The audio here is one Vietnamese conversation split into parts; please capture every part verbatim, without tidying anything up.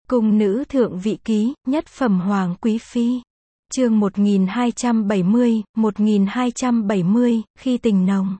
Cung nữ thượng vị ký, nhất phẩm hoàng quý phi. Chương một nghìn hai trăm bảy mươi, một nghìn hai trăm bảy mươi, khi tình nồng.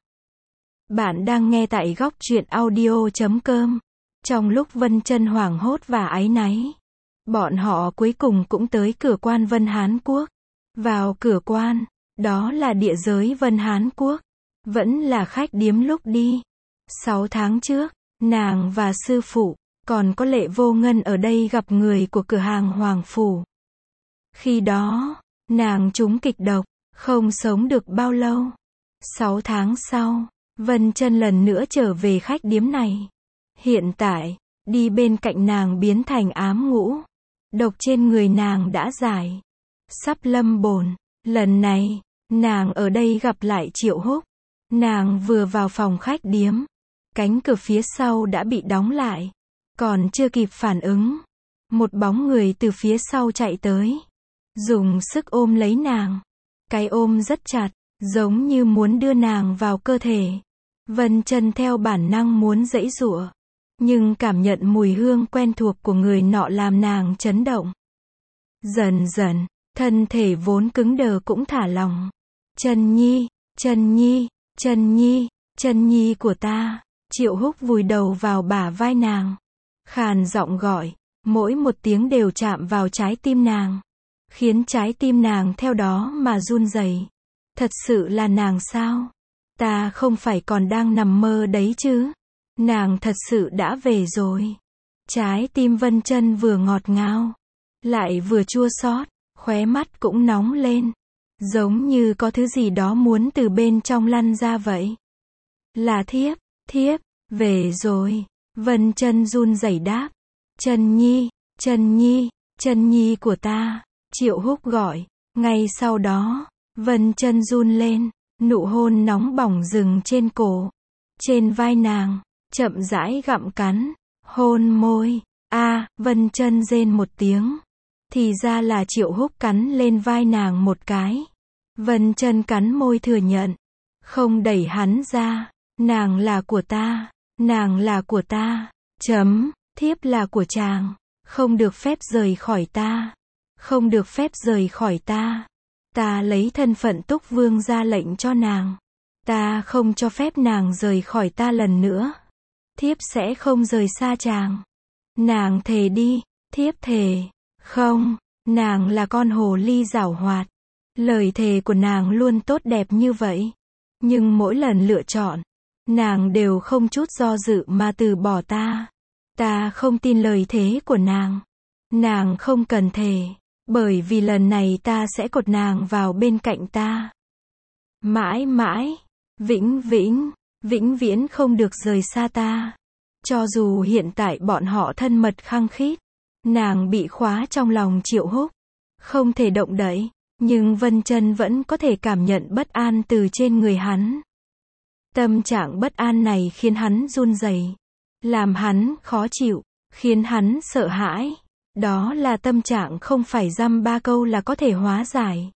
Bạn đang nghe tại góc truyện audio chấm com. Trong lúc Vân Chân hoảng hốt và áy náy, bọn họ cuối cùng cũng tới cửa quan Vân Hán Quốc. Vào cửa quan, đó là địa giới Vân Hán Quốc, vẫn là khách điếm lúc đi. Sáu tháng trước, nàng và sư phụ, còn có Lệ Vô Ngân ở đây gặp người của cửa hàng Hoàng Phủ. Khi đó, nàng trúng kịch độc, không sống được bao lâu. Sáu tháng sau, Vân Chân lần nữa trở về khách điếm này. Hiện tại, đi bên cạnh nàng biến thành ám ngũ. Độc trên người nàng đã giải. Sắp lâm bồn. Lần này, nàng ở đây gặp lại Triệu Húc. Nàng vừa vào phòng khách điếm, cánh cửa phía sau đã bị đóng lại. Còn chưa kịp phản ứng, một bóng người từ phía sau chạy tới, dùng sức ôm lấy nàng. Cái ôm rất chặt, giống như muốn đưa nàng vào cơ thể. Vân Chân theo bản năng muốn giãy giụa, nhưng cảm nhận mùi hương quen thuộc của người nọ làm nàng chấn động. Dần dần, thân thể vốn cứng đờ cũng thả lỏng. Chân Nhi, Chân Nhi, Chân Nhi, Chân Nhi của ta. Triệu Húc vùi đầu vào bả vai nàng, khàn giọng gọi, mỗi một tiếng đều chạm vào trái tim nàng, khiến trái tim nàng theo đó mà run rẩy. Thật sự là nàng sao? Ta không phải còn đang nằm mơ đấy chứ? Nàng thật sự đã về rồi. Trái tim Vân Chân vừa ngọt ngào, lại vừa chua xót, khóe mắt cũng nóng lên, giống như có thứ gì đó muốn từ bên trong lăn ra vậy. Là thiếp, thiếp, về rồi. Vân Chân run rẩy đáp. Chân Nhi, Chân Nhi, Chân Nhi của ta. Triệu Húc gọi. Ngay sau đó, Vân Chân run lên, nụ hôn nóng bỏng dừng trên cổ, trên vai nàng, chậm rãi gặm cắn, hôn môi. A, à, Vân Chân rên một tiếng. Thì ra là Triệu Húc cắn lên vai nàng một cái. Vân Chân cắn môi thừa nhận, không đẩy hắn ra. Nàng là của ta, nàng là của ta. Chấm, thiếp là của chàng, không được phép rời khỏi ta, không được phép rời khỏi ta. Ta lấy thân phận Túc Vương ra lệnh cho nàng, ta không cho phép nàng rời khỏi ta lần nữa. Thiếp sẽ không rời xa chàng. Nàng thề đi, thiếp thề. Không, nàng là con hồ ly giảo hoạt. Lời thề của nàng luôn tốt đẹp như vậy, nhưng mỗi lần lựa chọn, nàng đều không chút do dự mà từ bỏ ta. Ta không tin lời thề của nàng. Nàng không cần thề, bởi vì lần này ta sẽ cột nàng vào bên cạnh ta. Mãi mãi, vĩnh vĩnh, vĩnh viễn không được rời xa ta. Cho dù hiện tại bọn họ thân mật khăng khít, nàng bị khóa trong lòng Triệu Húc, không thể động đậy, nhưng Vân Chân vẫn có thể cảm nhận bất an từ trên người hắn. Tâm trạng bất an này khiến hắn run rẩy, làm hắn khó chịu, khiến hắn sợ hãi. Đó là tâm trạng không phải dăm ba câu là có thể hóa giải.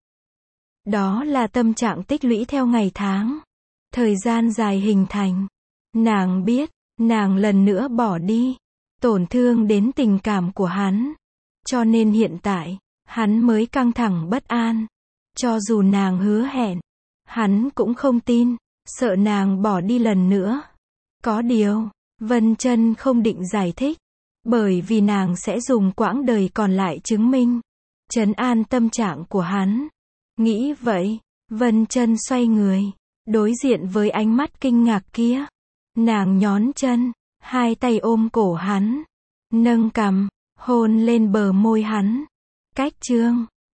Đó là tâm trạng tích lũy theo ngày tháng, thời gian dài hình thành. Nàng biết, nàng lần nữa bỏ đi, tổn thương đến tình cảm của hắn. Cho nên hiện tại, hắn mới căng thẳng bất an. Cho dù nàng hứa hẹn, hắn cũng không tin, sợ nàng bỏ đi lần nữa. Có điều, Vân Chân không định giải thích, bởi vì nàng sẽ dùng quãng đời còn lại chứng minh, trấn an tâm trạng của hắn. Nghĩ vậy, Vân Chân xoay người, đối diện với ánh mắt kinh ngạc kia. Nàng nhón chân, hai tay ôm cổ hắn, nâng cằm, hôn lên bờ môi hắn. Cách chương